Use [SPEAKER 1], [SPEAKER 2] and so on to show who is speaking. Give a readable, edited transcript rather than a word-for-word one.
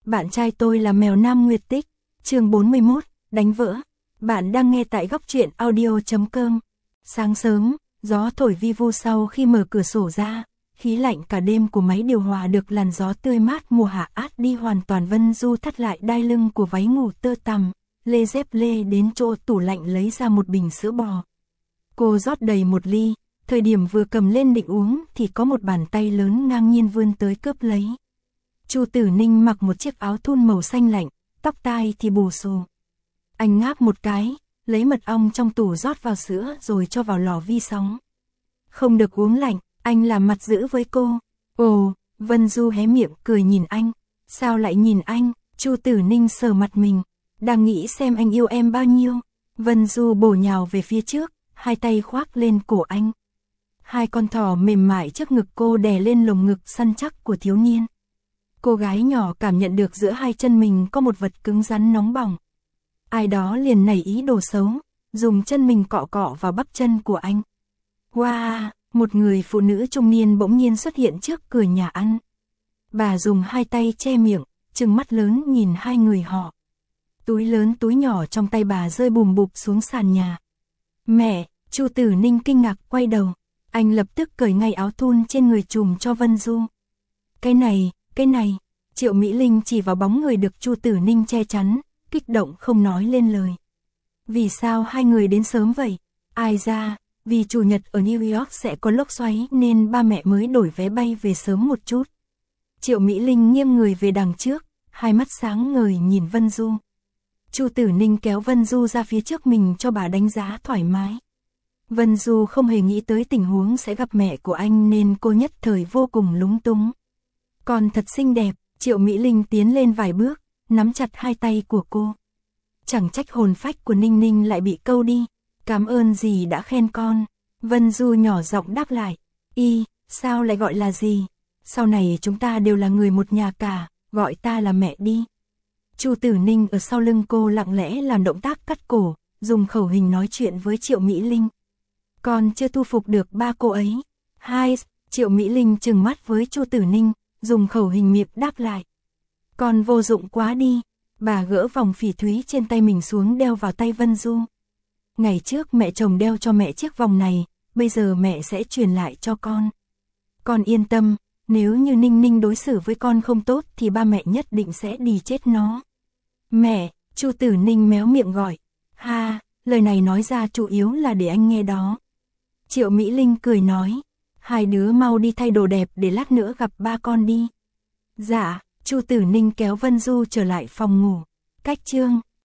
[SPEAKER 1] Bạn trai tôi là mèo Nam Nguyệt Tích, chương 41, đánh vỡ. Bạn đang nghe tại góc truyện audio.com. Sáng sớm, gió thổi vi vu sau khi mở cửa sổ ra, khí lạnh cả đêm của máy điều hòa được làn gió tươi mát mùa hạ át đi hoàn toàn. Vân Du thắt lại đai lưng của váy ngủ tơ tằm, lê dép lê đến chỗ tủ lạnh lấy ra một bình sữa bò. Cô rót đầy một ly, thời điểm vừa cầm lên định uống thì có một bàn tay lớn ngang nhiên vươn tới cướp lấy. Chu Tử Ninh mặc một chiếc áo thun màu xanh lạnh, tóc tai thì bù xù. Anh ngáp một cái, lấy mật ong trong tủ rót vào sữa rồi cho vào lò vi sóng. Không được uống lạnh, anh làm mặt dữ với cô. Ồ, Vân Du hé miệng cười nhìn anh. Sao lại nhìn anh? Chu Tử Ninh sờ mặt mình, đang nghĩ xem anh yêu em bao nhiêu. Vân Du bổ nhào về phía trước, hai tay khoác lên cổ anh. Hai con thỏ mềm mại trước ngực cô đè lên lồng ngực săn chắc của thiếu niên. Cô gái nhỏ cảm nhận được giữa hai chân mình có một vật cứng rắn nóng bỏng. Ai đó liền nảy ý đồ xấu, dùng chân mình cọ cọ vào bắp chân của anh. Wow, một người phụ nữ trung niên bỗng nhiên xuất hiện trước cửa nhà ăn. Bà dùng hai tay che miệng, trừng mắt lớn nhìn hai người họ. Túi lớn túi nhỏ trong tay bà rơi bùm bụp xuống sàn nhà. Mẹ, Chu Tử Ninh kinh ngạc quay đầu. Anh lập tức cởi ngay áo thun trên người trùm cho Vân Du. Cái này, Triệu Mỹ Linh chỉ vào bóng người được Chu Tử Ninh che chắn, kích động không nói lên lời. Vì sao hai người đến sớm vậy? Ai ra, vì chủ nhật ở New York sẽ có lốc xoáy nên ba mẹ mới đổi vé bay về sớm một chút. Triệu Mỹ Linh nghiêng người về đằng trước, hai mắt sáng ngời nhìn Vân Du. Chu Tử Ninh kéo Vân Du ra phía trước mình cho bà đánh giá thoải mái. Vân Du không hề nghĩ tới tình huống sẽ gặp mẹ của anh nên cô nhất thời vô cùng lúng túng. Con thật xinh đẹp, Triệu Mỹ Linh tiến lên vài bước, nắm chặt hai tay của cô. Chẳng trách hồn phách của Ninh Ninh lại bị câu đi. Cảm ơn dì đã khen con. Vân Du nhỏ giọng đáp lại. Sao lại gọi là dì? Sau này chúng ta đều là người một nhà cả, gọi ta là mẹ đi. Chu Tử Ninh ở sau lưng cô lặng lẽ làm động tác cắt cổ, dùng khẩu hình nói chuyện với Triệu Mỹ Linh. Con chưa thu phục được ba cô ấy. Triệu Mỹ Linh trừng mắt với Chu Tử Ninh, dùng khẩu hình miệng đáp lại. Con vô dụng quá đi. Bà gỡ vòng phỉ thúy trên tay mình xuống đeo vào tay Vân Du. Ngày trước mẹ chồng đeo cho mẹ chiếc vòng này, bây giờ mẹ sẽ truyền lại cho con. Con yên tâm, nếu như Ninh Ninh đối xử với con không tốt thì ba mẹ nhất định sẽ đi chết nó. Mẹ, Chu Tử Ninh méo miệng gọi. Lời này nói ra chủ yếu là để anh nghe đó. Triệu Mỹ Linh cười nói. Hai đứa mau đi thay đồ đẹp để lát nữa gặp ba con đi. Dạ, Chu Tử Ninh kéo Vân Du trở lại phòng ngủ. Cách chương